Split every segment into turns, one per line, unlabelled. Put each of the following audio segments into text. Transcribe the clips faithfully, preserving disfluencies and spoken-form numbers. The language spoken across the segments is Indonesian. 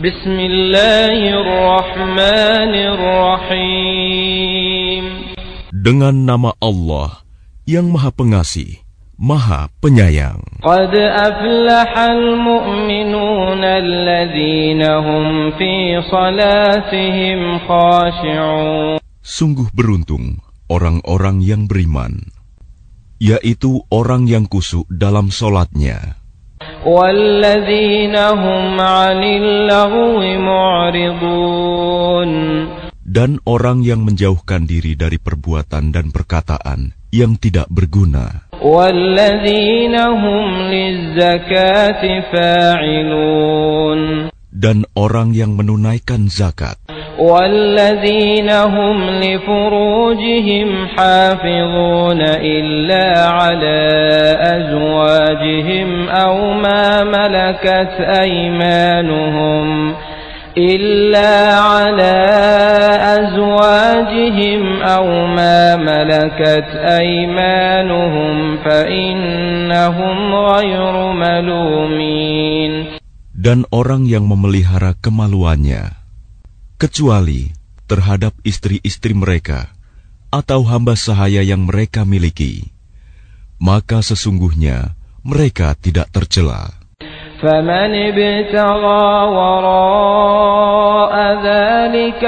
Bismillahirrahmanirrahim.
Dengan nama Allah yang Maha Pengasih, Maha Penyayang.
Qad aflahal mu'minuna alladzina hum fi salatihim khashi'un.
Sungguh beruntung orang-orang yang beriman, yaitu orang yang khusyuk dalam solatnya.
Walladzina hum 'anil lagwi mu'ridun.
Dan orang yang menjauhkan diri dari perbuatan dan perkataan yang tidak berguna.
Walladzina hum lizzakati fa'ilun.
Dan orang yang menunaikan zakat.
Walladzina hum li furujihim hafizuna illa ala azwajihim aw ma malakat aymanuhum إلا على أزواجهم أو ما ملكت أيمانهم فإنهم غير ملومين.
Dan orang yang memelihara kemaluannya, kecuali terhadap istri-istri mereka atau hamba sahaya yang mereka miliki, maka sesungguhnya mereka tidak tercela.
فَمَنِ ابْتَغَى وَرَاءَ ذَلِكَ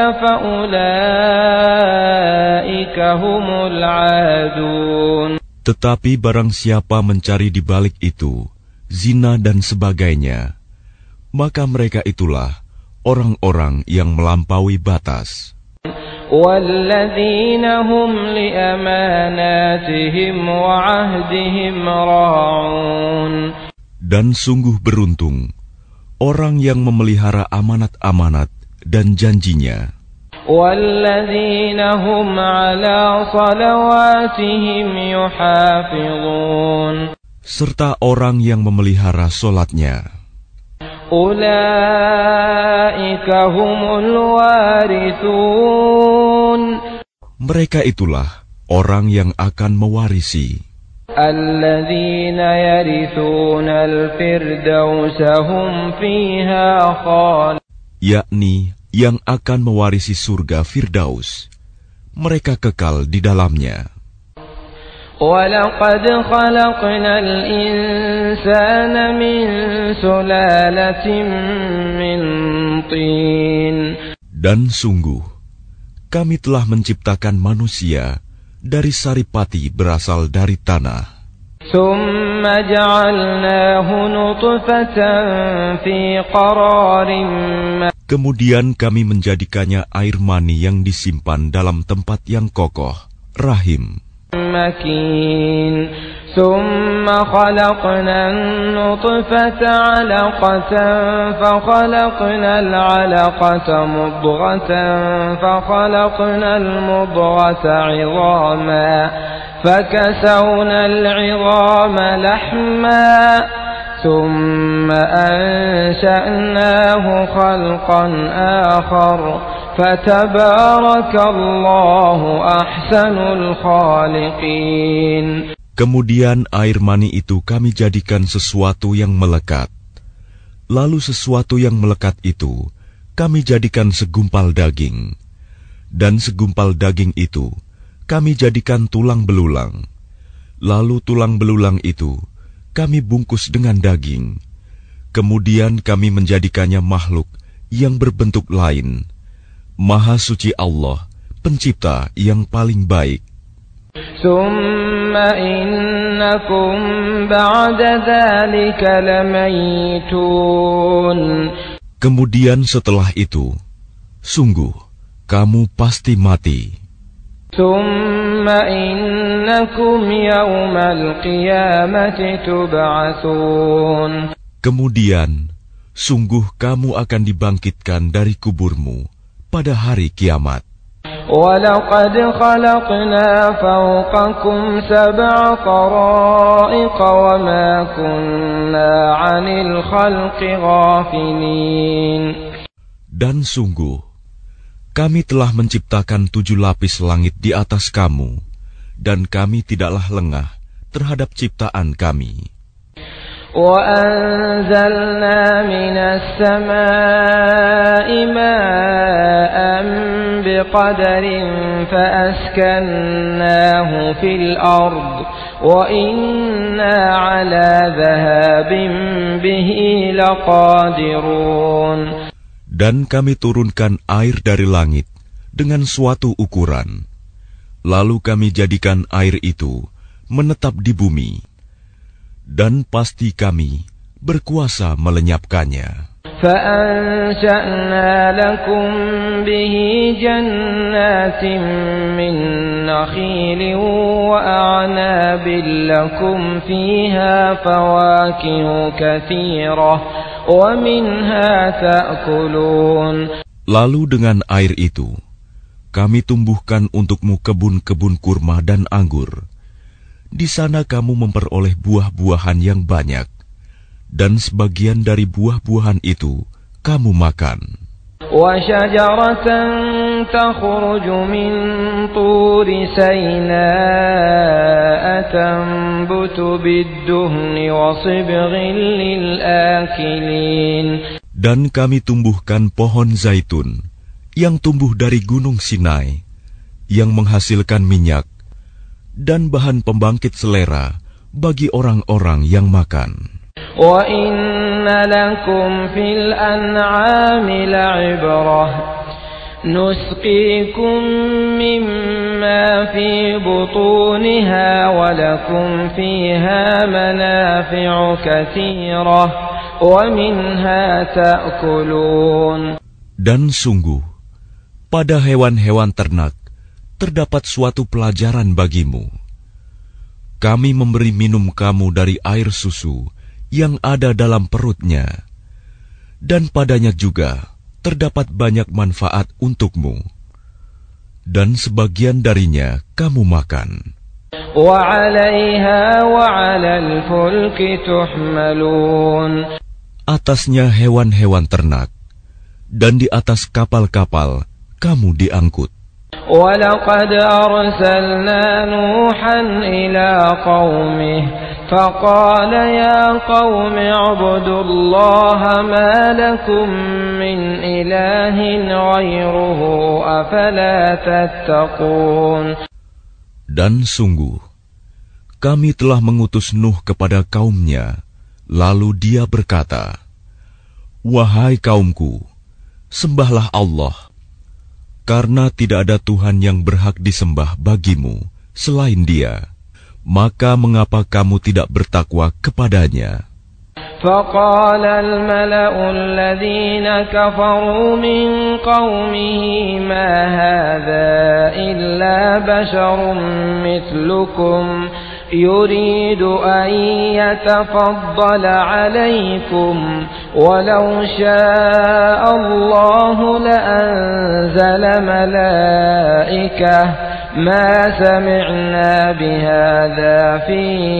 فَأُولَئِكَ هُمُ الْعَادُونَ.
Tetapi barang siapa mencari di balik itu zina dan sebagainya, maka mereka itulah orang-orang yang melampaui batas.
وَالَّذِينَ هُمْ لِأَمَانَاتِهِمْ وَعَهْدِهِمْ رَاعُونَ.
Dan sungguh beruntung orang yang memelihara amanat-amanat dan janjinya.
وَالَّذِينَ هُمْ عَلَى صَلَوَاتِهِمْ يُحَافِظُونَ.
Serta orang yang memelihara solatnya.
أُولَئِكَ هُمُ الْوَارِثُونَ. Mereka itulah orang yang akan mewarisi. الذين يرثون الفردوس هم فيها خالدون.
Yakni yang akan mewarisi surga Firdaus, mereka kekal di dalamnya.
وَلَقَدْ خَلَقْنَا الْإِنسَانَ مِنْ سُلَالَةٍ مِنْ طِينٍ. Dan
sungguh kami telah menciptakan manusia dari saripati berasal dari tanah. Kemudian kami menjadikannya air mani yang disimpan dalam tempat yang kokoh, rahim.
ثم خلقنا النطفة علقة فخلقنا العلقة مضغة فخلقنا المضغة عظاما فكسونا العظام لحما ثم أنشأناه خلقا آخر فتبارك الله أحسن الخالقين.
Kemudian air mani itu kami jadikan sesuatu yang melekat. Lalu sesuatu yang melekat itu kami jadikan segumpal daging. Dan segumpal daging itu kami jadikan tulang belulang. Lalu tulang belulang itu kami bungkus dengan daging. Kemudian kami menjadikannya makhluk yang berbentuk lain. Maha suci Allah, pencipta yang paling baik.
Summa innakum ba'da dzalika lamayitun.
Kemudian setelah itu, sungguh kamu pasti mati.
Summa innakum yawmal qiyamati tub'atsun.
Kemudian, sungguh kamu akan dibangkitkan dari kuburmu pada hari kiamat.
وَلَقَدْ خَلَقْنَا فَوْقَكُمْ سَبْعَ طَرَائِقَ وَمَا كُنَّا عَنِ الْخَلْقِ غَافِلِينَ.
Dan sungguh, kami telah menciptakan tujuh lapis langit di atas kamu, dan kami tidaklah lengah terhadap ciptaan kami.
وأنزلنا من السماء ماء بقدر فأسكناه في الأرض وإنا على ذهاب به لقادرون.
Dan kami turunkan air dari langit dengan suatu ukuran, lalu kami jadikan air itu menetap di bumi, dan pasti kami berkuasa melenyapkannya.
فأنشأنا لكم به جنات من نخيل وأعناب لكم فيها فواكه كثيرة ومنها تأكلون.
Lalu dengan air itu kami tumbuhkan untukmu kebun-kebun kurma dan anggur. Di sana kamu memperoleh buah-buahan yang banyak, dan sebagian dari buah-buahan itu kamu makan.
وَشَجَرَةً تَخْرُجُ مِنْ طُورِ سَيْنَاءَ تَنبُتُ بِالدُّهْنِ وَصِبْغٍ لِلْآكِلِينَ.
Dan kami tumbuhkan pohon zaitun yang tumbuh dari gunung Sinai, yang menghasilkan minyak dan bahan pembangkit selera bagi orang-orang yang makan.
وَإِنَّ لَكُمْ فِي الْأَنْعَامِ لَعِبْرَةً نُسْقِيكُم مِّمَّا فِي بُطُونِهَا وَلَكُمْ فِيهَا مَنَافِعُ كَثِيرَةٌ وَمِنْهَا تَأْكُلُونَ.
Dan sungguh, pada hewan-hewan ternak terdapat suatu pelajaran bagimu. Kami memberi minum kamu dari air susu yang ada dalam perutnya, dan padanya juga terdapat banyak manfaat untukmu, dan sebagian darinya kamu makan.
وَعَلَيْهَا وَعَلَى الْفُلْكِ تُحْمَلُونَ.
Atasnya hewan-hewan ternak, dan di atas kapal-kapal kamu diangkut.
وَلَقَدْ أَرْسَلْنَا نُوحًا إِلَى قَوْمِهِ فَقَالَ يَا قَوْمِ اعْبُدُوا اللَّهَ مَا لَكُمْ مِنْ إِلَٰهٍ غَيْرُهُ أَفَلَا تَتَّقُونَ.
Dan sungguh, kami telah mengutus Nuh kepada kaumnya, lalu dia berkata, "Wahai kaumku, sembahlah Allah, karena tidak ada Tuhan yang berhak disembah bagimu selain Dia. Maka mengapa kamu tidak bertakwa kepadanya?"
فَقَالَ الْمَلَأُ الَّذِينَ كَفَرُوا مِنْ قَوْمِهِ مَا هَذَا إِلَّا بَشَرٌ مِثْلُكُمْ يُرِيدُ أَنْ يَتَفَضَّلَ عَلَيْكُمْ وَلَوْ شَاءَ اللَّهُ لَأَنْزَلَ مَلَائِكَةً مَا سَمِعْنَا بِهَذَا فِي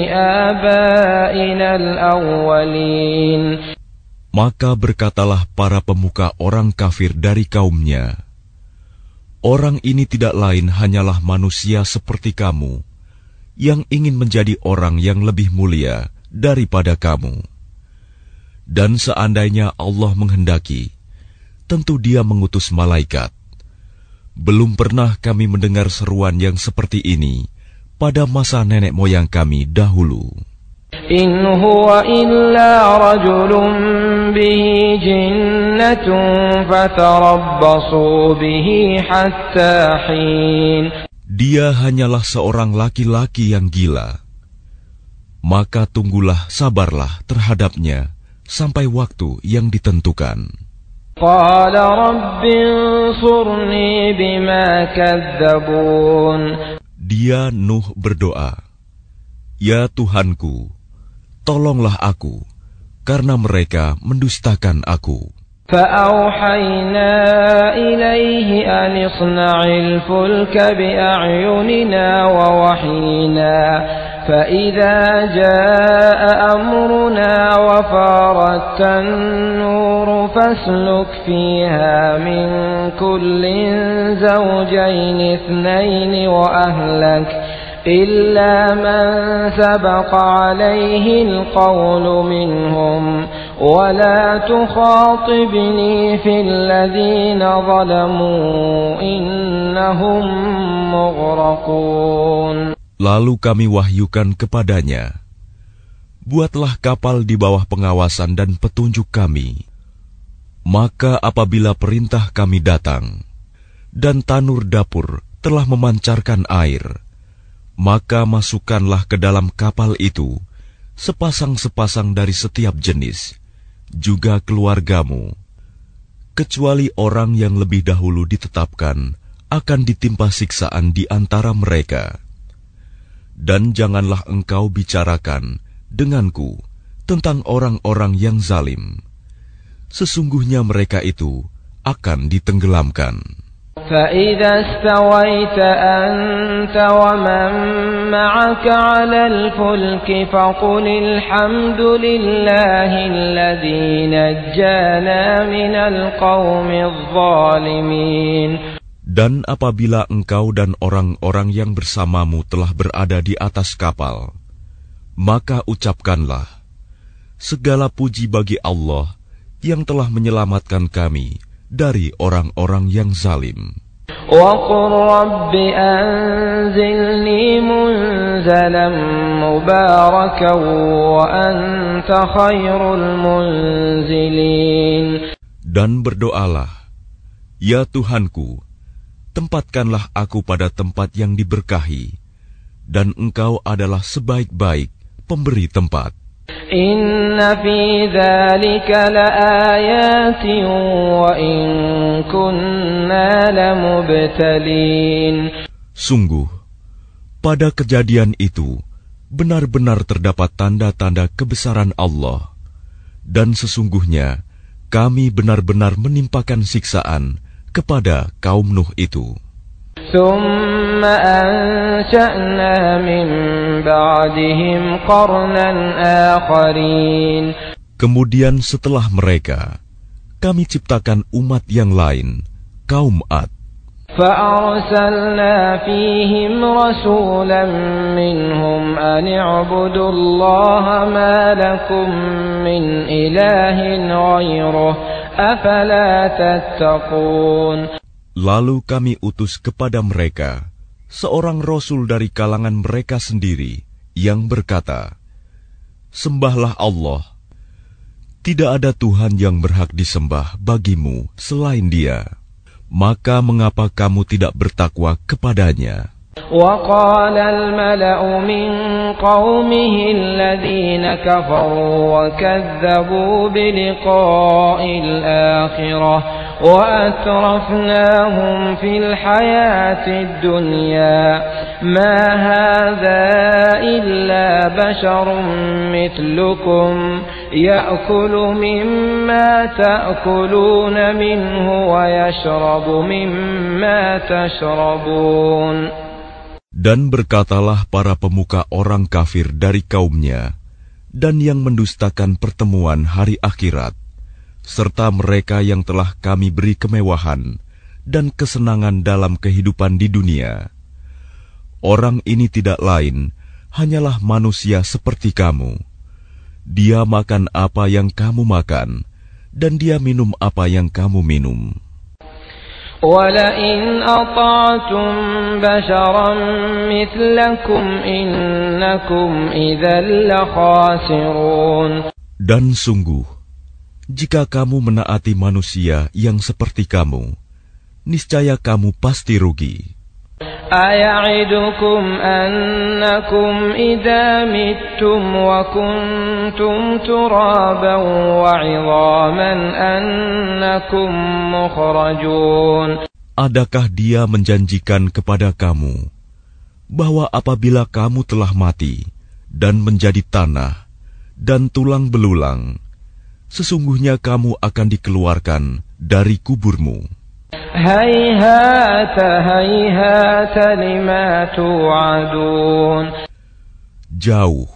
آبَائِنَا الْأَوَّلِينَ.
Maka berkatalah para pemuka orang kafir dari kaumnya, "Orang ini tidak lain hanyalah manusia seperti kamu, yang ingin menjadi orang yang lebih mulia daripada kamu. Dan seandainya Allah menghendaki, tentu Dia mengutus malaikat. Belum pernah kami mendengar seruan yang seperti ini pada masa nenek moyang kami dahulu."
إِنْ هُوَ إِلَّا رَجُلٌ بِهِ جِنَّةٌ فَتَرَبَّصُوا بِهِ حَتَّى حِينٍ.
Dia hanyalah seorang laki-laki yang gila. Maka tunggulah, sabarlah terhadapnya sampai waktu yang ditentukan.
قَالَ رَبِّ انصُرْنِي بِمَا كَذَّبُونِ.
Dia Nuh berdoa, "Ya Tuhanku, tolonglah aku, karena mereka mendustakan aku."
فَأَوْحَيْنَا إِلَيْهِ أَنِ اصْنَعِ الْفُلْكَ بِأَعْيُنِنَا وَوَحْيِنَا فَإِذَا جَاءَ أَمْرُنَا وَفَارَتِ النُّورُ فَاسْلُكْ فِيهَا مِنْ كُلٍّ زَوْجَيْنِ اثْنَيْنِ وَأَهْلَكَ إلا من سبق عليه القول منهم ولا تخاطبني في الذين ظلموا إنهم مغرقون.
Lalu kami wahyukan kepadanya, buatlah kapal di bawah pengawasan dan petunjuk kami. Maka apabila perintah kami datang, dan tanur dapur telah memancarkan air, maka masukkanlah ke dalam kapal itu sepasang-sepasang dari setiap jenis, juga keluargamu, kecuali orang yang lebih dahulu ditetapkan akan ditimpa siksaan di antara mereka. Dan janganlah engkau bicarakan denganku tentang orang-orang yang zalim. Sesungguhnya mereka itu akan ditenggelamkan.
فَإِذَا اسْتَوَيْتَ أَنْتَ وَمَنْ مَعَكَ عَلَى الْفُلْكِ فَقُلِ الْحَمْدُ لِلَّهِ الَّذِي نَجَّانَا مِنَ الْقَوْمِ الظَّالِمِينَ. Dan apabila engkau dan orang-orang yang bersamamu telah berada di atas kapal, maka ucapkanlah, segala puji bagi Allah yang telah menyelamatkan kami dari orang-orang yang zalim. وَقُلْ رَبِّ أَنْزِلْنِي مُنْزَلًا مُبَارَكًا وَأَنْتَ خَيْرُ الْمُنْزِلِينَ. Dan berdoalah, ya Tuhanku, tempatkanlah aku pada tempat yang diberkahi, dan Engkau adalah sebaik-baik pemberi tempat. Inna fi dzalika laayatin wa in kunna lamubtalin. Sungguh, pada kejadian itu benar-benar terdapat tanda-tanda kebesaran Allah, dan sesungguhnya kami benar-benar menimpakan siksaan kepada kaum Nuh itu. Thumma ansha'na min ba'dihim qarnan akharin. Kemudian setelah mereka, kami ciptakan umat yang lain, kaum Ad. فَأَرْسَلْنَا فِيهِمْ رَسُولًا مِّنْهُمْ أَنِ اعْبُدُوا اللَّهَ مَا لَكُمْ مِنْ إِلَٰهٍ غَيْرُهُ أَفَلَا تَتَّقُونَ. Lalu kami utus kepada mereka seorang rasul dari kalangan mereka sendiri yang berkata, sembahlah Allah. Tidak ada Tuhan yang berhak disembah bagimu selain Dia. Maka mengapa kamu tidak bertakwa kepadanya? وَقَالَ الْمَلَأُ مِنْ قَوْمِهِ الَّذِينَ كَفَرُوا وَكَذَّبُوا بِلِقَاءِ الْآخِرَةِ وَأَتْرَفْنَاهُمْ فِي الْحَيَاةِ الدُّنْيَا مَا هَذَا إِلَّا بَشَرٌ مِثْلُكُمْ يَأْكُلُ مِمَّا تَأْكُلُونَ مِنْهُ وَيَشْرَبُ مِمَّا تَشْرَبُونَ. Dan berkatalah para pemuka orang kafir dari kaumnya dan yang mendustakan pertemuan hari akhirat, serta mereka yang telah kami beri kemewahan dan kesenangan dalam kehidupan di dunia. Orang ini tidak lain, hanyalah manusia seperti kamu. Dia makan apa yang kamu makan, dan dia minum apa yang kamu minum. وَلَئِنْ أَطَعْتُمْ بَشَرًا مِثْلَكُمْ إِنَّكُمْ إِذًا لَخَاسِرُونَ. Dan sungguh, jika kamu menaati manusia yang seperti kamu, niscaya kamu pasti rugi. أَيَعِدُكُمْ أَنَّكُمْ إِذَا مِتُّمْ وَكُنْتُمْ تُرَابًا وَعِظَامًا أَنَّكُمْ مُخْرَجُونَ. Adakah dia menjanjikan kepada kamu bahwa apabila kamu telah mati dan menjadi tanah dan tulang belulang, sesungguhnya kamu akan dikeluarkan dari kuburmu? Hayhata hayhata lima tu'adun. Jauh,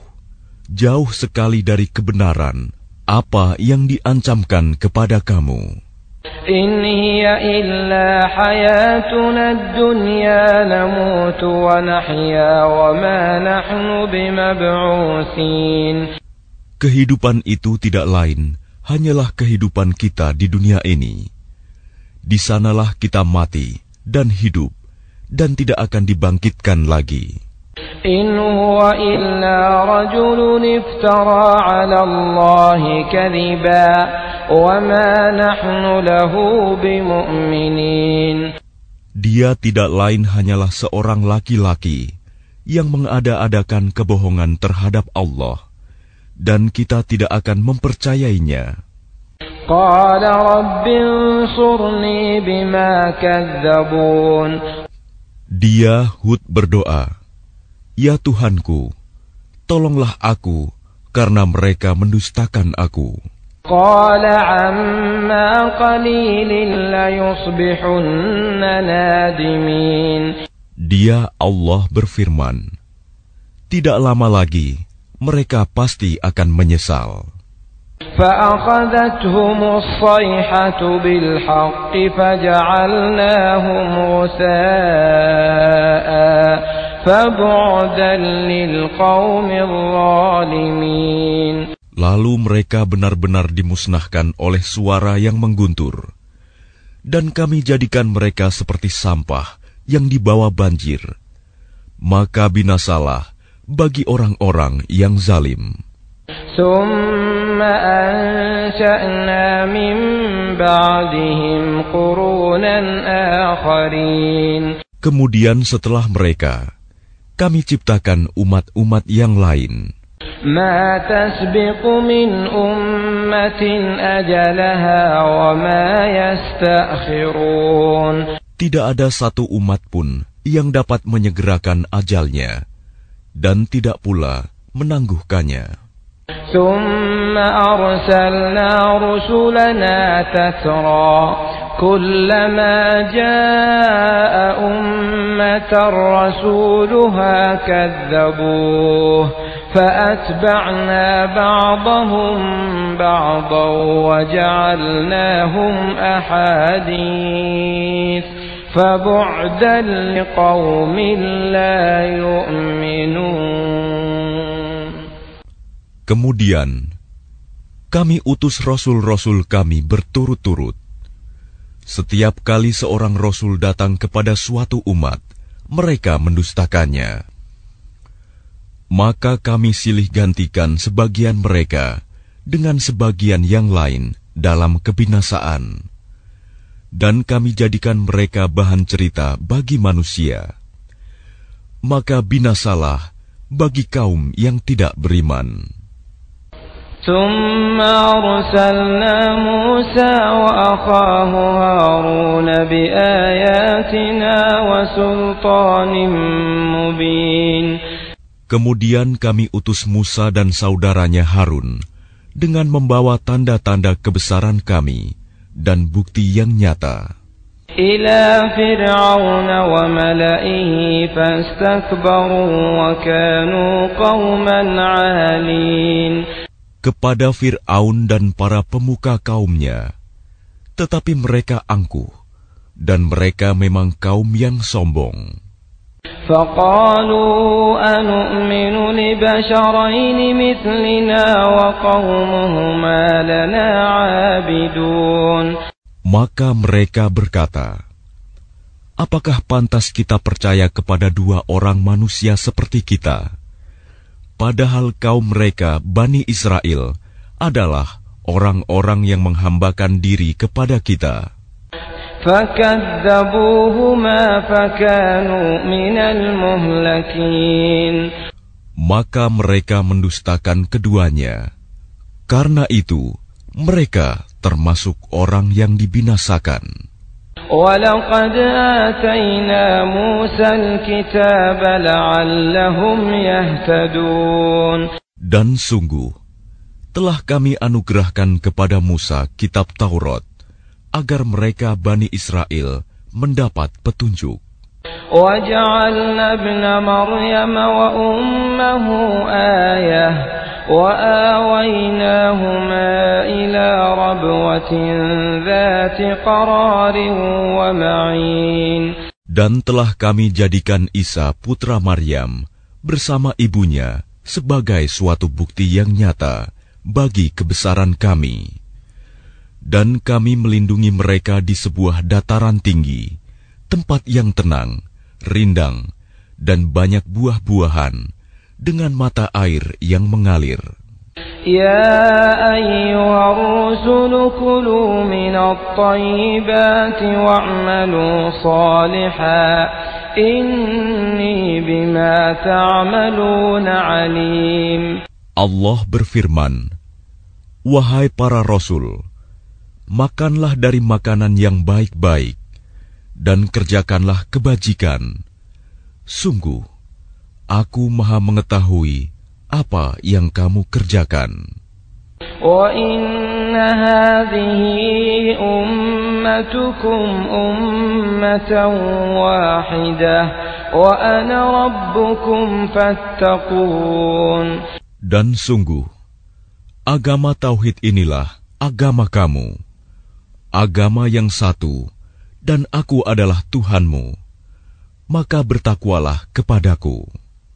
jauh sekali dari kebenaran apa yang diancamkan kepada kamu. In hiya illa hayatuna ad-dunya namutu wa nahya wa ma nahnu bimab'utsin.
Kehidupan itu tidak lain hanyalah kehidupan kita di dunia ini. Di sanalah kita mati dan hidup dan tidak akan dibangkitkan lagi.
In huwa illa rajulun iftara 'ala Allahi kadhiba wa ma nahnu lahu bimu'minin.
Dia tidak lain hanyalah seorang laki-laki yang mengada-adakan kebohongan terhadap Allah, dan kita tidak akan mempercayainya.
Qala rabbi ansurni bima kadzabun.
Dia Hud berdoa, "Ya Tuhanku, tolonglah aku karena mereka mendustakan aku."
Qala amma qalilin la yusbihunna nadimin.
Dia Allah berfirman, "Tidak lama lagi mereka pasti akan menyesal."
فأخذتهم الصيحة بالحق فجعلناهم غثاء فبعدا للقوم الظالمين.
Lalu mereka benar-benar dimusnahkan oleh suara yang mengguntur, dan kami jadikan mereka seperti sampah yang dibawa banjir. Maka binasalah bagi orang-orang yang zalim.
ثم أنشأنا من بعدهم قرونا آخرين.
Kemudian setelah mereka, kami ciptakan umat-umat yang lain.
ما تسبق من أمة أجلها وما يستأخرون.
Tidak ada satu umat pun yang dapat menyegerakan ajalnya, dan tidak pula menangguhkannya.
ثم أرسلنا رسلنا تترى كلما جاء أمة رسولها كذبوه فأتبعنا بعضهم بعضا وجعلناهم أحاديث فبعدا لقوم لا يؤمنون.
Kemudian, kami utus rasul-rasul kami berturut-turut. Setiap kali seorang rasul datang kepada suatu umat, mereka mendustakannya. Maka kami silih gantikan sebagian mereka dengan sebagian yang lain dalam kebinasaan. Dan kami jadikan mereka bahan cerita bagi manusia. Maka binasalah bagi kaum yang tidak beriman.
ثم أرسلنا موسى وأخاه هارون بآياتنا وسلطان مبين.
Kemudian kami utus Musa dan saudaranya Harun dengan membawa tanda-tanda kebesaran kami dan bukti yang nyata.
إلى فرعون وملئه فاستكبروا وكانوا قوما عالين.
Kepada Fir'aun dan para pemuka kaumnya, tetapi mereka angkuh, dan mereka memang kaum yang sombong.
فقالوا أنؤمن لبشرين مثلنا وقومهما لنا عابدون.
Maka mereka berkata, apakah pantas kita percaya kepada dua orang manusia seperti kita? Padahal kaum mereka, Bani Israel, adalah orang-orang yang menghambakan diri kepada kita.
فَكَذَّبُوهُمَا فَكَانُوا مِنَ الْمُهْلَكِينَ.
Maka mereka mendustakan keduanya. Karena itu, mereka termasuk orang yang dibinasakan.
وَلَقَدْ آتَيْنَا مُوسَى الْكِتَابَ لَعَلَّهُمْ يَهْتَدُونَ.
Dan sungguh, telah kami anugerahkan kepada Musa kitab Taurat, agar mereka Bani Israel mendapat petunjuk.
وَجَعَلْنَا ابْنَ مَرْيَمَ وَأُمَّهُ آيَةً وآويناهما إلى ربوة ذات قرار ومعين.
Dan telah kami jadikan Isa putra Maryam bersama ibunya sebagai suatu bukti yang nyata bagi kebesaran kami. Dan kami melindungi mereka di sebuah dataran tinggi, tempat yang tenang, rindang, dan banyak buah-buahan, dengan mata air yang mengalir.
Ya ayyuhar rusulu kulu minat tayyibati wa'malu salihan, inni bima ta'maluna alim.
Allah berfirman, wahai para rasul, makanlah dari makanan yang baik-baik, dan kerjakanlah kebajikan. Sungguh, aku maha mengetahui apa yang kamu kerjakan.
Wa inna hadhihi ummatukum ummatan wahidah wa ana rabbukum fattaqun.
Dan sungguh, agama tauhid inilah agama kamu, agama yang satu, dan aku adalah Tuhanmu, maka bertakwalah kepadaku.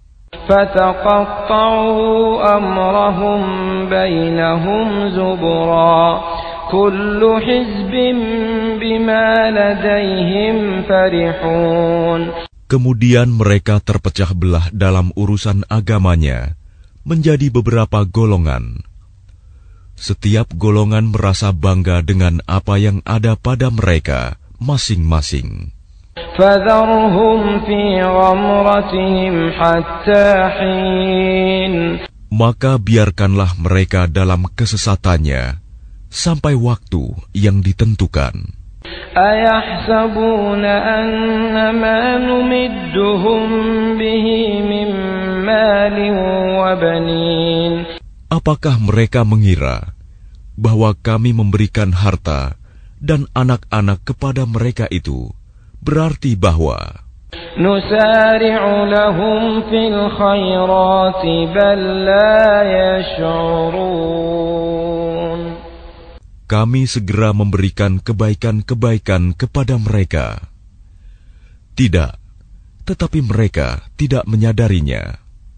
فَتَقَطَّعُوا أَمْرَهُمْ بَيْنَهُمْ زُبُرًا كُلُّ حِزْبٍ بِمَا لَدَيْهِمْ فَرِحُونَ.
Kemudian mereka terpecah belah dalam urusan agamanya menjadi beberapa golongan. Setiap golongan merasa bangga dengan apa yang ada pada mereka masing-masing.
فَذَرْهُمْ فِي غَمْرَتِهِمْ حَتَّى حِينٍ.
Maka biarkanlah mereka dalam kesesatannya sampai waktu yang ditentukan.
أَيَحْسَبُونَ أَنَّمَا نُمِدُّهُمْ بِهِ مِنْ مَالٍ وَبَنِينَ.
Apakah mereka mengira bahwa kami memberikan harta dan anak-anak kepada mereka itu berarti bahwa
nusari'u lahum fil khairati bal la yash'urun.
Kami segera memberikan kebaikan-kebaikan kepada mereka. Tidak, tetapi mereka tidak menyadarinya.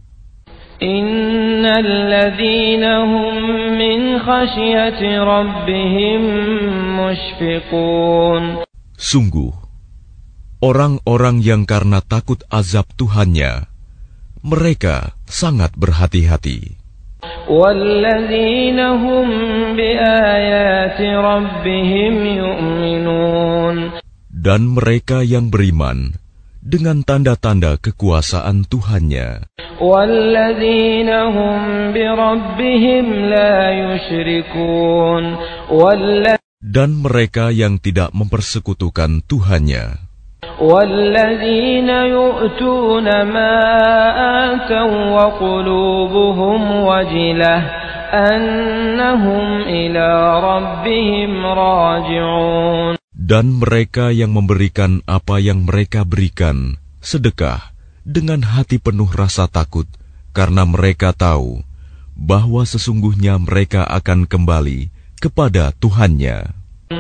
Innal ladzina hum min khasyati rabbihim mushfiqun.
Sungguh, orang-orang yang karena takut azab Tuhannya, mereka sangat berhati-hati.
Walladzina hum biayati rabbihim yu'minun.
Dan mereka yang beriman dengan tanda-tanda kekuasaan Tuhannya.
Walladzina hum birabbihim la yusyrikun. Dan
mereka yang tidak mempersekutukan Tuhannya.
وَالَّذِينَ يُؤْتُونَ مَا آتَوْا وَقُلُوبُهُمْ وَجِلَةٌ أَنَّهُمْ إِلَى رَبِّهِمْ رَاجِعُونَ.
Dan mereka yang memberikan apa yang mereka berikan, sedekah, dengan hati penuh rasa takut, karena mereka tahu bahwa sesungguhnya mereka akan kembali kepada Tuhannya.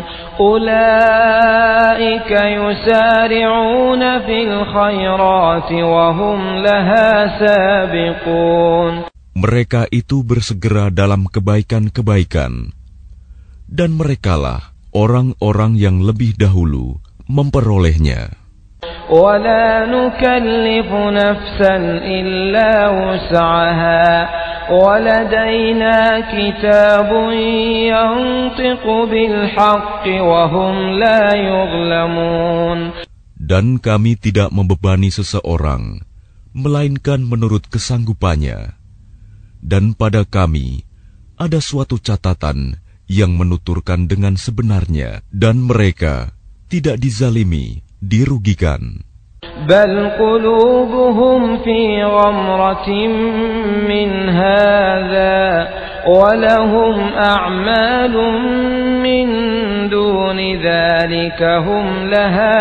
Ulaika yusari'una fil khairati wa hum laha sabiqun.
Mereka itu bersegera dalam kebaikan-kebaikan, dan merekalah orang-orang yang lebih dahulu memperolehnya.
Wa la nukallifu nafsan illa wus'aha. وَلَدَيْنَا كِتَابٌ يَنطِقُ بِالْحَقِّ وَهُمْ لَا يُظْلَمُونَ.
Dan kami tidak membebani seseorang, melainkan menurut kesanggupannya. Dan pada kami ada suatu catatan yang menuturkan dengan sebenarnya, dan mereka tidak dizalimi, dirugikan.
Bal qulubuhum fi ghamratin min hadza wa lahum a'malun min duni dzalika hum laha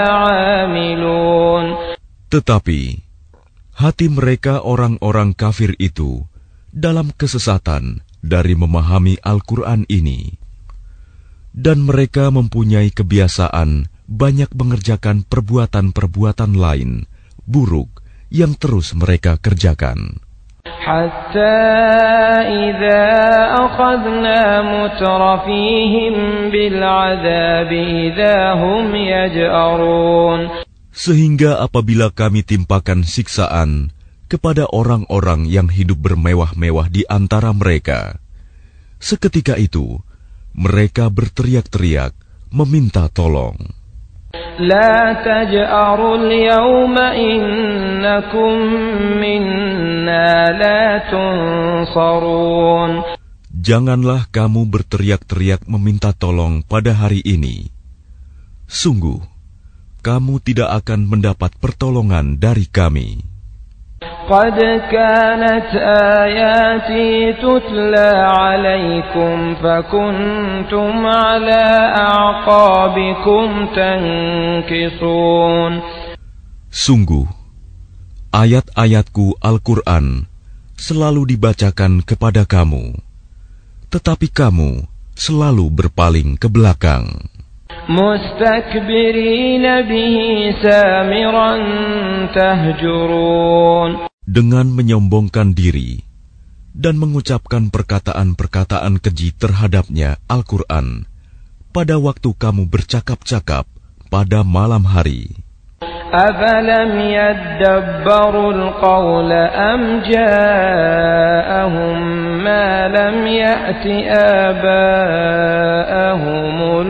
'amilun.
Tetapi hati mereka orang-orang kafir itu dalam kesesatan dari memahami Al-Quran ini. Dan mereka mempunyai kebiasaan banyak mengerjakan perbuatan-perbuatan lain, buruk, yang terus mereka kerjakan.
Hatta idza akhadna mutrafihim bil 'adzabi idza hum yaj'arun. Sehingga apabila kami timpakan siksaan kepada orang-orang yang hidup bermewah-mewah di antara mereka, seketika itu mereka berteriak-teriak meminta tolong. La taj'arul yawma innakum minna la tunsarun. Janganlah kamu berteriak-teriak meminta tolong pada hari ini. Sungguh, kamu tidak akan mendapat pertolongan dari kami. Qad kanat ayati tutla alaikum fakuntum ala a'qabikum tankisun. Sungguh, ayat-ayatku Al-Quran selalu dibacakan kepada kamu, tetapi kamu selalu berpaling ke belakang. Mustakbirina bihi samiran tahjurun. Dengan menyombongkan diri dan mengucapkan perkataan-perkataan keji terhadapnya Al-Quran pada waktu kamu bercakap-cakap pada malam hari. Afalam yaddabbarul qawla am ja'ahum ma lam ya'ti aba'ahumul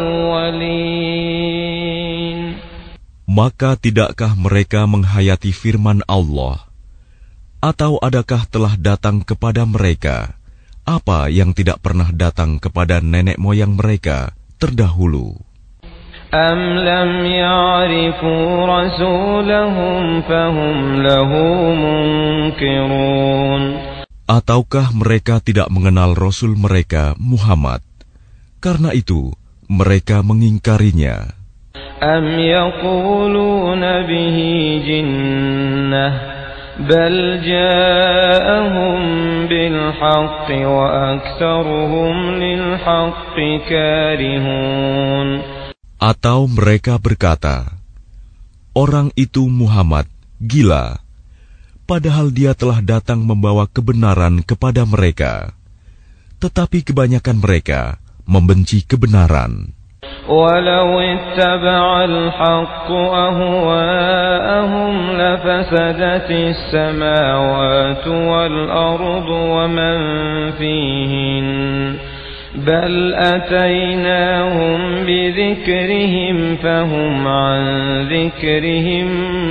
awwalin. Maka tidakkah mereka menghayati firman Allah? Atau adakah telah datang kepada mereka apa yang tidak pernah datang kepada nenek moyang mereka terdahulu? Am lam ya'rifu rasulahum fahum lahu munkirun. Ataukah mereka tidak mengenal Rasul mereka Muhammad, karena itu mereka mengingkarinya? Am yaquluna bihi jinnah bal ja'ahum bil haqqi wa aktsaruhum lil haqqi karihun. Atau mereka berkata, orang itu Muhammad gila, padahal dia telah datang membawa kebenaran kepada mereka, tetapi kebanyakan mereka membenci kebenaran. Walau ittaba'al haqqu ahwa'ahum lafasadatis samawati wal ardu wa man fihin. Bal atainahum bidzikrihim fahum an dzikrihim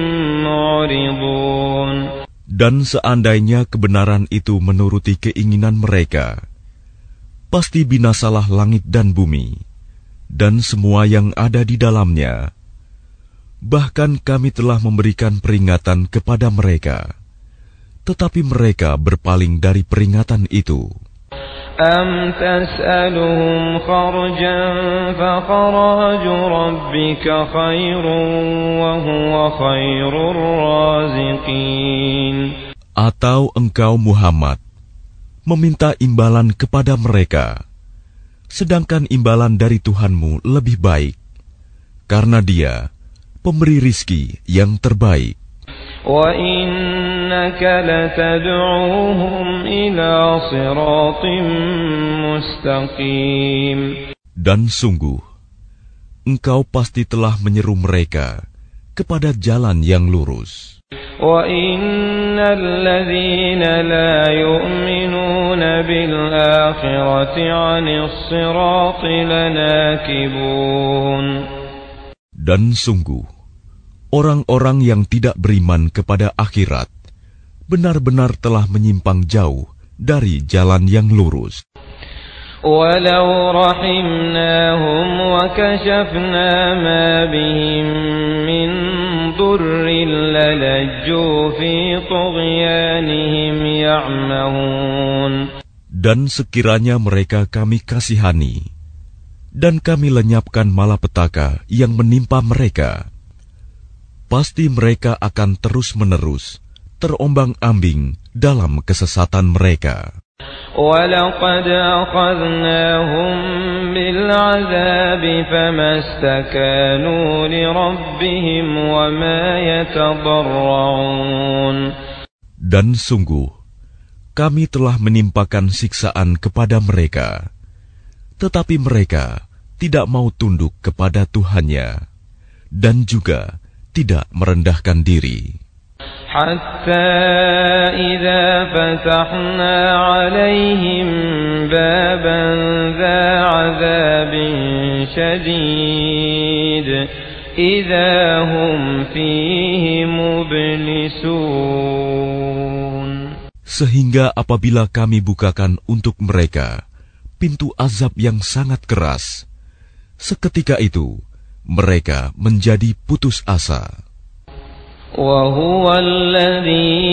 mu'ridun. Dan seandainya kebenaran itu menuruti keinginan mereka, pasti binasalah langit dan bumi dan semua yang ada di dalamnya. Bahkan kami telah memberikan peringatan kepada mereka, tetapi mereka berpaling dari peringatan itu. Am tas'aluhum kharjan fa kharaju rabbika khairun wa huwa khairur raziqin. Atau engkau Muhammad meminta imbalan kepada mereka, sedangkan imbalan dari Tuhanmu lebih baik, karena Dia pemberi rizki yang terbaik. Wa innaka latad'uuhum ila siratim mustaqim. Dan sungguh, engkau pasti telah menyeru mereka kepada jalan yang lurus. Wa innal ladzina la yu'minuna bil akhirati 'anis sirati lanakibun. Dan sungguh, orang-orang yang tidak beriman kepada akhirat benar-benar telah menyimpang jauh dari jalan yang lurus. Walau rahimnahum wa kashafna ma bihim min dhurrin lalajju fi tughyanihim ya'mahun. Dan sekiranya mereka kami kasihani dan kami lenyapkan malapetaka yang menimpa mereka, pasti mereka akan terus-menerus terombang-ambing dalam kesesatan mereka.
وَلَقَدْ أَخَذْنَاهُمْ بِالْعَذَابِ فَمَا اسْتَكَانُوا لِرَبِّهِمْ وَمَا يَتَضَرَّعُونَ.
Dan sungguh, kami telah menimpakan siksaan kepada mereka, tetapi mereka tidak mau tunduk kepada Tuhannya, dan juga tidak merendahkan diri.
حتى إذا فتحنا عليهم بابا ذا عذاب شديد إذا هم فيه مبلسون.
Sehingga apabila kami bukakan untuk mereka pintu azab yang sangat keras, seketika itu mereka menjadi putus asa.
وهو الذي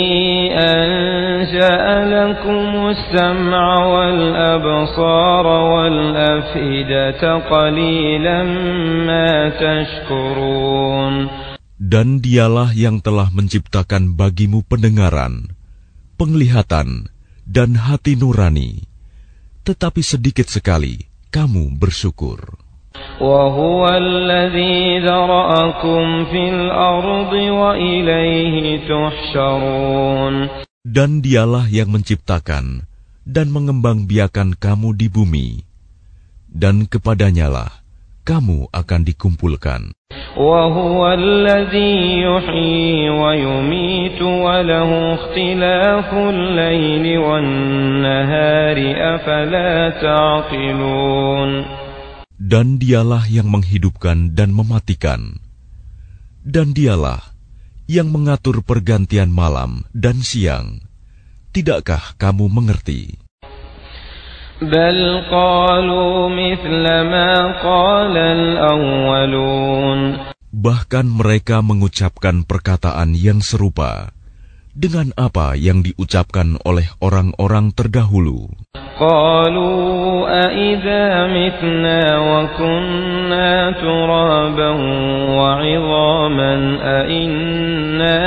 أنشأ لكم السمع والأبصار والأفئدة قليلا ما تشكرون.
Dan dialah yang telah menciptakan bagimu pendengaran, penglihatan, dan hati nurani, tetapi sedikit sekali kamu bersyukur.
وهو الذي ذرأكم في الأرض وإليه تحشرون.
Dan dialah yang menciptakan dan mengembangbiakan kamu di bumi, dan kepadanyalah kamu akan dikumpulkan.
وهو الذي يحيي ويميت وله اختلاف الليل والنهار أفلا تعقلون.
Dan dialah yang menghidupkan dan mematikan. Dan dialah yang mengatur pergantian malam dan siang. Tidakkah kamu mengerti?
بل قالوا مثل ما قال الأولون.
Bahkan mereka mengucapkan perkataan yang serupa dengan apa yang diucapkan oleh orang-orang terdahulu.
قالوا أئذا متنا وكنا ترابا وعظاما أئنا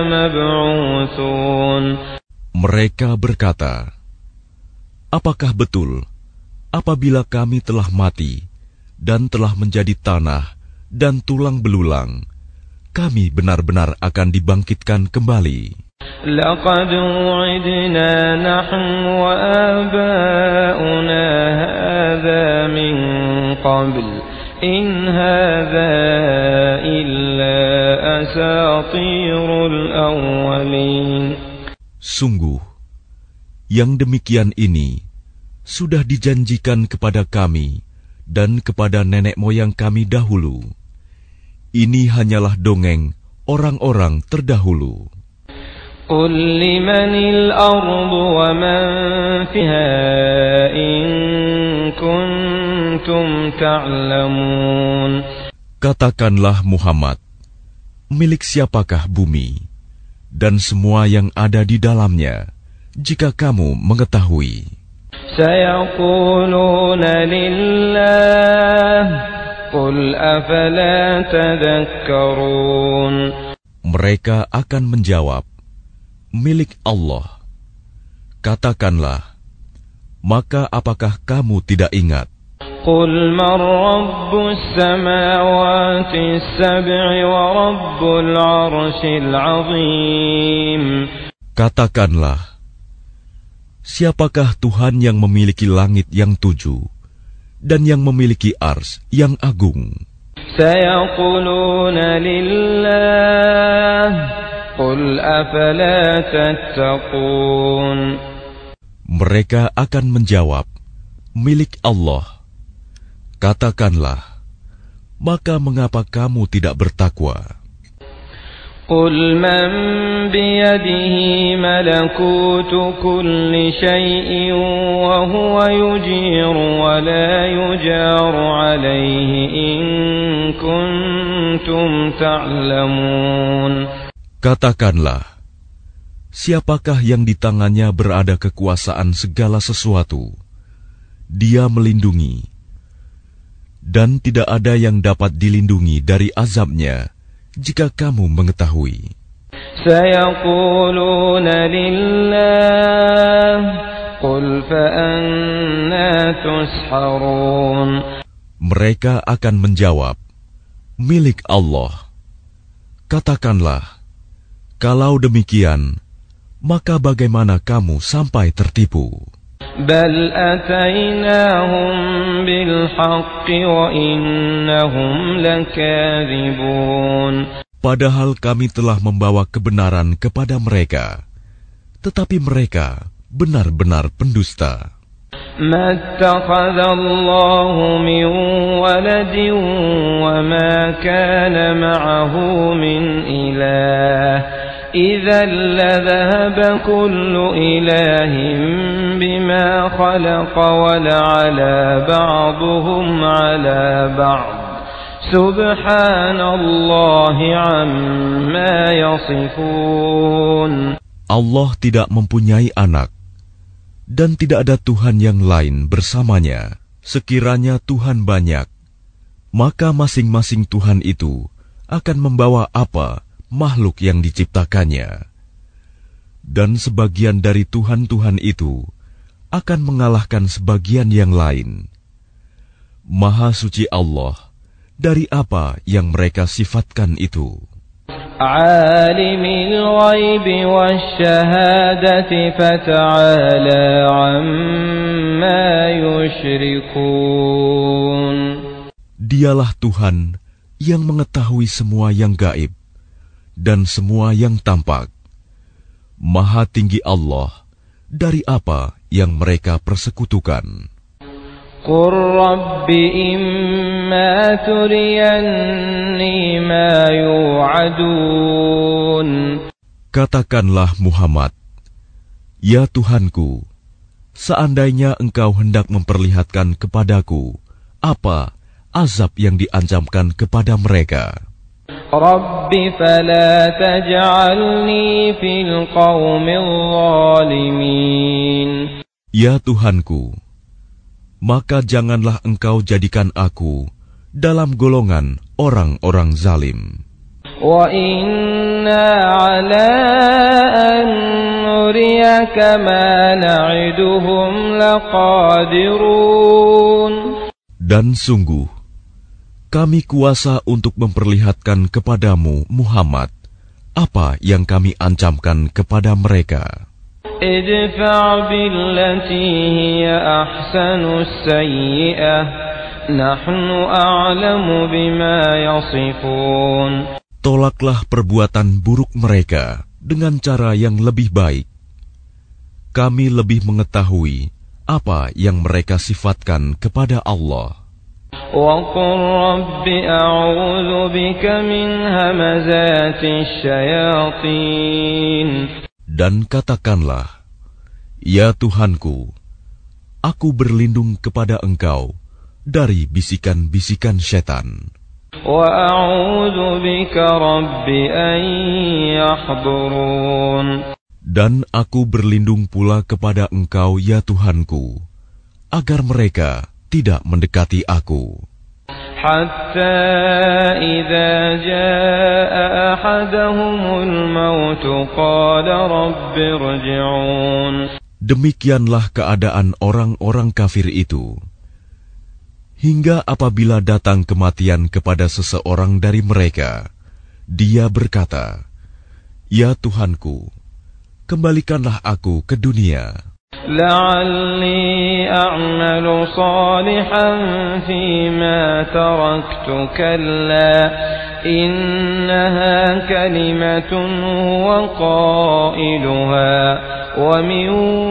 لمبعوثون.
Mereka berkata, apakah betul apabila kami telah mati dan telah menjadi tanah dan tulang belulang, kami benar-benar akan dibangkitkan kembali?
لقد وعدنا نحن وآباؤنا هذا من قبل إن هذا إلا أساطير الأولين.
Sungguh, yang demikian ini sudah dijanjikan kepada kami dan kepada nenek moyang kami dahulu. Ini hanyalah dongeng orang-orang terdahulu.
قل لمن الأرض ومن فيها إن كنتم تعلمون.
Katakanlah Muhammad, milik siapakah bumi dan semua yang ada di dalamnya, jika kamu mengetahui?
سيقولون لله قل أفلا تذكرون.
Mereka akan menjawab, milik Allah. Katakanlah, maka apakah kamu tidak ingat?
قل من رب السماوات السبع ورب العرش العظيم.
Katakanlah, siapakah Tuhan yang memiliki langit yang tujuh dan yang memiliki ars yang agung?
سيقولون لله قل أفلا تتقون.
Mereka akan menjawab, milik Allah. Katakanlah, maka mengapa kamu tidak bertakwa?
قل من بيده ملكوت كل شيء وهو يجير ولا يجار عليه إن كنتم تعلمون.
Katakanlah, siapakah yang di tangannya berada kekuasaan segala sesuatu? Dia melindungi, dan tidak ada yang dapat dilindungi dari azabnya, jika kamu mengetahui.
سيقولون لله قل فأنى تسحرون.
Mereka akan menjawab, milik Allah. Katakanlah, kalau demikian, maka bagaimana kamu sampai tertipu?
بل أتيناهم بالحق وإنهم لكاذبون.
Padahal kami telah membawa kebenaran kepada mereka, tetapi mereka benar-benar pendusta.
ما اتخذ الله من ولد وما كان معه من إله إذا لذهب كل إله بما خلق ولعلى بعضهم على بعض سبحان الله عما يصفون.
Allah tidak mempunyai anak, dan tidak ada Tuhan yang lain bersamanya. Sekiranya Tuhan banyak, maka masing-masing Tuhan itu akan membawa apa makhluk yang diciptakannya. Dan sebagian dari Tuhan-Tuhan itu akan mengalahkan sebagian yang lain. Maha suci Allah dari apa yang mereka sifatkan itu.
Alimil ghaibi wasyahadati fata'ala amma yushrikun.
Dialah Tuhan yang mengetahui semua yang gaib dan semua yang tampak. Maha tinggi Allah dari apa yang mereka persekutukan.
Qur Rabbi imma turiyanni ma yu'adun.
Katakanlah Muhammad, ya Tuhanku, seandainya engkau hendak memperlihatkan kepadaku apa azab yang diancamkan kepada mereka.
Rabbi fala taj'alni fil qaumil zalimin.
Ya Tuhanku, maka janganlah engkau jadikan aku dalam golongan orang-orang zalim.
Wa inna ala an nuriyaka ma na'iduhum laqadirun.
Dan sungguh, kami kuasa untuk memperlihatkan kepadamu, Muhammad, apa yang kami ancamkan kepada mereka.
Idfa' billati hiya ahsanu sayyi'ah nahnu a'lamu bima yasifun.
Tolaklah perbuatan buruk mereka dengan cara yang lebih baik. Kami lebih mengetahui apa yang mereka sifatkan kepada Allah.
Wa qur rabbi a'udzu bika min hamazatis syayatin.
Dan katakanlah, ya Tuhanku, aku berlindung kepada Engkau dari bisikan-bisikan setan.
Wa a'udzu bika rabbi an yahdurun.
Dan aku berlindung pula kepada Engkau, ya Tuhanku, agar mereka tidak mendekati aku.
Hatta idza jaa ahaduhumul maut qala rabbi irji'un.
Demikianlah keadaan orang-orang kafir itu. Hingga apabila datang kematian kepada seseorang dari mereka, dia berkata, ya Tuhanku, kembalikanlah aku ke dunia. La'alli a'malu salihan fima taraktu kalla innaha kalimatun huwa qailuha wa min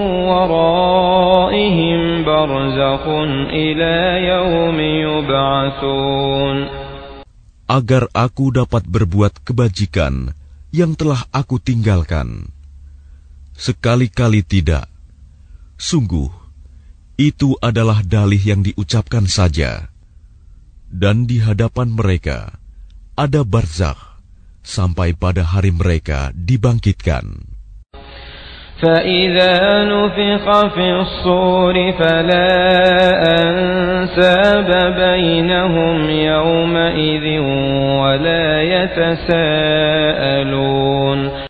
waraihim barzakhun ila yaumi yub'atsun. Agar aku dapat berbuat kebajikan yang telah aku tinggalkan. Sekali-kali tidak. Sungguh, itu adalah dalih yang diucapkan saja. Dan di hadapan mereka ada barzakh sampai pada hari mereka dibangkitkan. فَإِذَا نُفِخَ فِي الصُّورِ فَلَا أَنْسَابَ بَيْنَهُمْ يَوْمَئِذٍ وَلَا يَتَسَاءَلُونَ.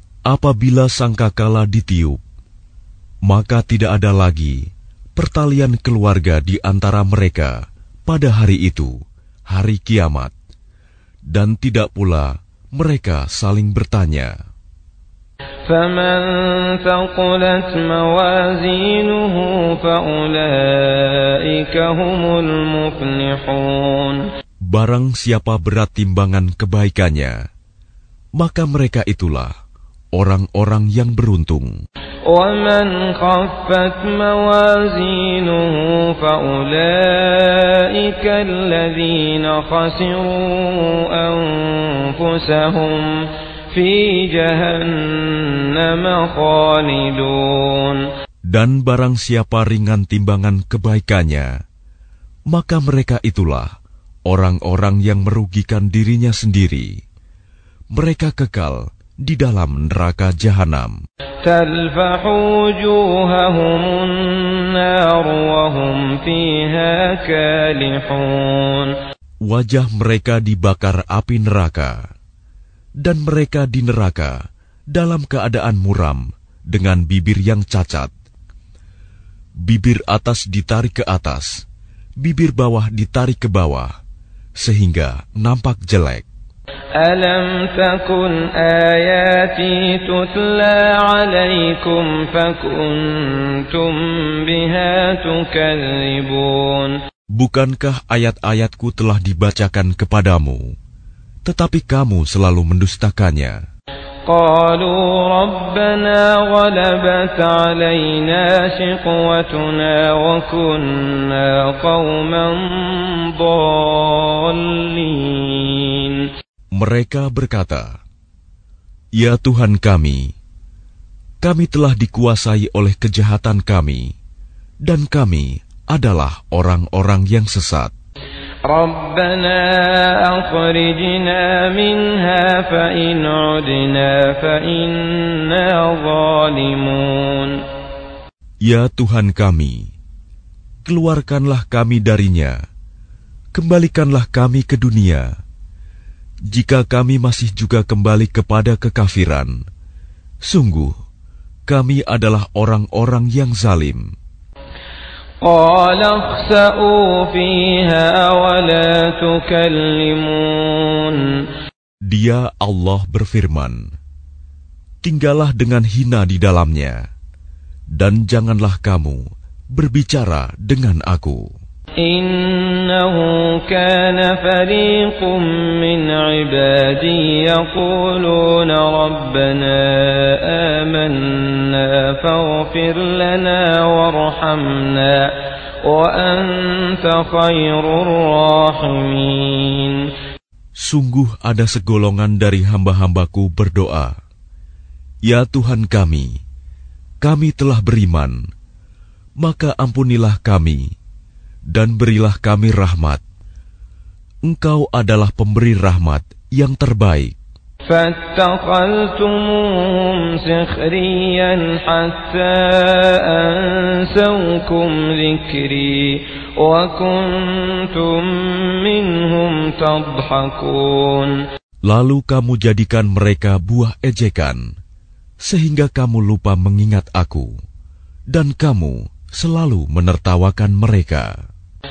apabila sangkakala ditiup, maka tidak ada lagi pertalian keluarga di antara mereka pada hari itu, hari kiamat, dan tidak pula mereka saling bertanya.
فَمَنْ ثَقُلَتْ مَوَازِينُهُ فَأُولَئِكَ هُمُ الْمُفْلِحُونَ.
Barang siapa berat timbangan kebaikannya, maka mereka itulah orang-orang yang beruntung.
وَمَنْ خَفَّتْ مَوَازِينُهُ فَأُولَئِكَ الَّذِينَ خَسِرُوا أَنفُسَهُمْ فِي جَهَنَّمَ خَالِدُونَ.
Dan barang siapa ringan timbangan kebaikannya, maka mereka itulah orang-orang yang merugikan dirinya sendiri. Mereka kekal di dalam neraka jahanam.
تَلْفَحُ وُجُوهَهُمُ النَّارُ وَهُمْ فِيهَا كَالِحُونَ.
Wajah mereka dibakar api neraka, dan mereka di neraka dalam keadaan muram dengan bibir yang cacat. Bibir atas ditarik ke atas, bibir bawah ditarik ke bawah, sehingga nampak jelek.
أَلَمْ تَكُنْ آيَاتِي تُتْلَى عَلَيْكُمْ فَكُنْتُمْ بِهَا تُكَذِّبُونَ.
Bukankah ayat-ayatku telah dibacakan kepadamu, tetapi kamu selalu mendustakannya?
قَالُوا رَبَّنَا غَلَبَتْ عَلَيْنَا شِقْوَتُنَا وَكُنَّا قَوْمًا ضَالِّينَ.
Mereka berkata, "Ya Tuhan kami, kami telah dikuasai oleh kejahatan kami, dan kami adalah orang-orang yang sesat.
رَبَّنَا أَخْرِجْنَا مِنْهَا فَإِنْ عُدْنَا فَإِنَّا ظَالِمُونَ."
Ya Tuhan kami, keluarkanlah kami darinya, kembalikanlah kami ke dunia. Jika kami masih juga kembali kepada kekafiran, sungguh kami adalah orang-orang yang zalim.
قَالَ اخْسَئُوا فِيهَا وَلَا تُكَلِّمُونَ.
Dia Allah berfirman, "Tinggallah dengan hina di dalamnya, dan janganlah kamu berbicara dengan aku."
إِنَّهُ كَانَ فَرِيقٌ مِّنْ عِبَادِي يَقُولُونَ رَبَّنَا آمَنَّا فَاغْفِرْ لَنَا وَارْحَمْنَا وَأَنْتَ خَيْرُ الرَّاحِمِينَ.
Sungguh ada segolongan dari hamba-hambaku berdoa, "Ya Tuhan kami, kami telah beriman, maka ampunilah kami, dan berilah kami rahmat. Engkau adalah pemberi rahmat yang terbaik."
فَاتَّخَذْتُمُوهُمْ سِخْرِيًّا حَتَّى أَنْسَوْكُمْ ذِكْرِي وَكُنْتُمْ مِنْهُمْ تَضْحَكُونَ.
Lalu kamu jadikan mereka buah ejekan, sehingga kamu lupa mengingat aku, dan kamu selalu menertawakan mereka.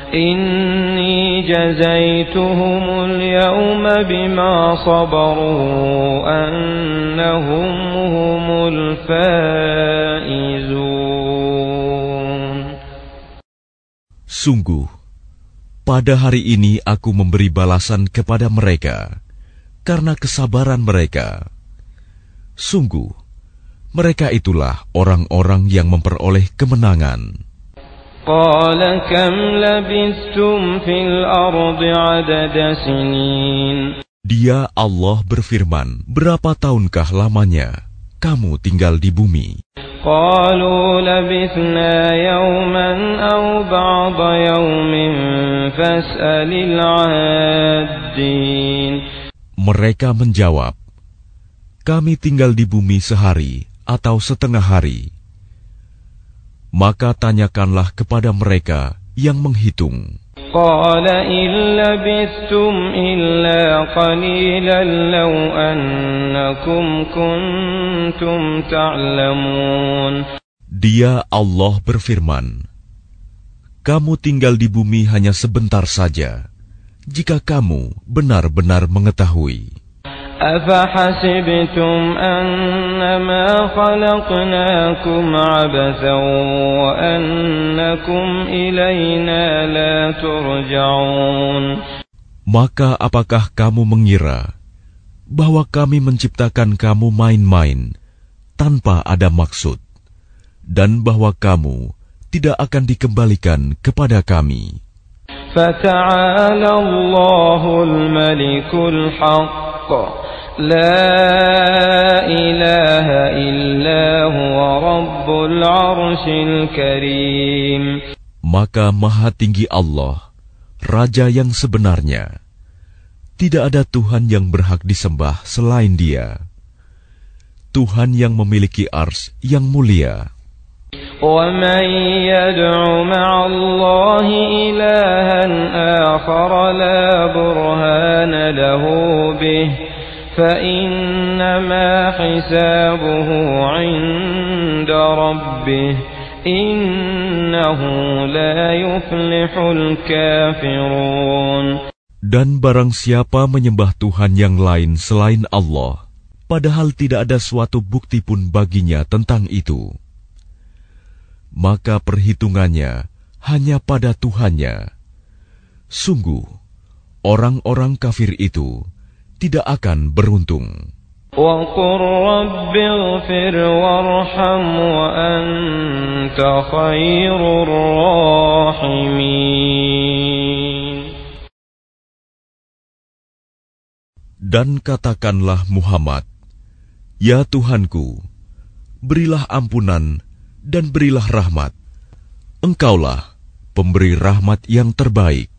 إِنِّي جَزَيْتُهُمُ الْيَوْمَ بِمَا صَبَرُوا أَنَّهُمْ هُمُ الْفَائِزُونَ.
Sungguh, pada hari ini aku memberi balasan kepada mereka karena kesabaran mereka. Sungguh, mereka itulah orang-orang yang memperoleh kemenangan.
قَالَ كَمْ لَبِثْتُمْ فِي الْأَرْضِ عَدَدَ سِنِينَ.
Dia Allah berfirman, "Berapa tahunkah lamanya kamu tinggal di bumi?"
قَالُوا لَبِثْنَا يَوْمًا أَوْ بَعْضَ يَوْمٍ فَاسْأَلِ الْعَادِّينَ.
Mereka menjawab, "Kami tinggal di bumi sehari atau setengah hari." Maka tanyakanlah kepada mereka yang menghitung.
قال إن لبثتم إلا قليلا لو أنكم كنتم تعلمون.
Dia Allah berfirman, kamu tinggal di bumi hanya sebentar saja, jika kamu benar-benar mengetahui.
أفحسبتم أنما خلقناكم عبثا وأنكم إلينا لا ترجعون.
Maka apakah kamu mengira bahwa kami menciptakan kamu main-main tanpa ada maksud, dan bahwa kamu tidak akan dikembalikan kepada kami?
فَتَعَالَى اللَّهُ الْمَلِكُ الْحَقُّ لَا إِلَهَ إِلَّا هُوَ رَبُّ الْعَرْشِ الْكَرِيمِ.
Maka Maha Tinggi Allah, Raja yang sebenarnya. Tidak ada Tuhan yang berhak disembah selain Dia, Tuhan yang memiliki ars yang mulia.
وَمَنْ يَدْعُ مَعَ اللَّهِ إِلَهًا آخَرَ لَا بُرْهَانَ لَهُ بِهِ فَإِنَّمَا حِسَابُهُ عِنْدَ رَبِّهِ إِنَّهُ لَا يُفْلِحُ الْكَافِرُونَ.
Dan barang siapa menyembah Tuhan yang lain selain Allah, padahal tidak ada suatu bukti pun baginya tentang itu, maka perhitungannya hanya pada Tuhannya. Sungguh, orang-orang kafir itu tidak akan beruntung.
وَقُلْ رَبِّ اغْفِرْ وَارْحَمْ وَأَنْتَ خَيْرُ الرَّاحِمِينَ.
Dan katakanlah Muhammad, ya Tuhanku, berilah ampunan dan berilah rahmat. Engkaulah pemberi rahmat yang terbaik.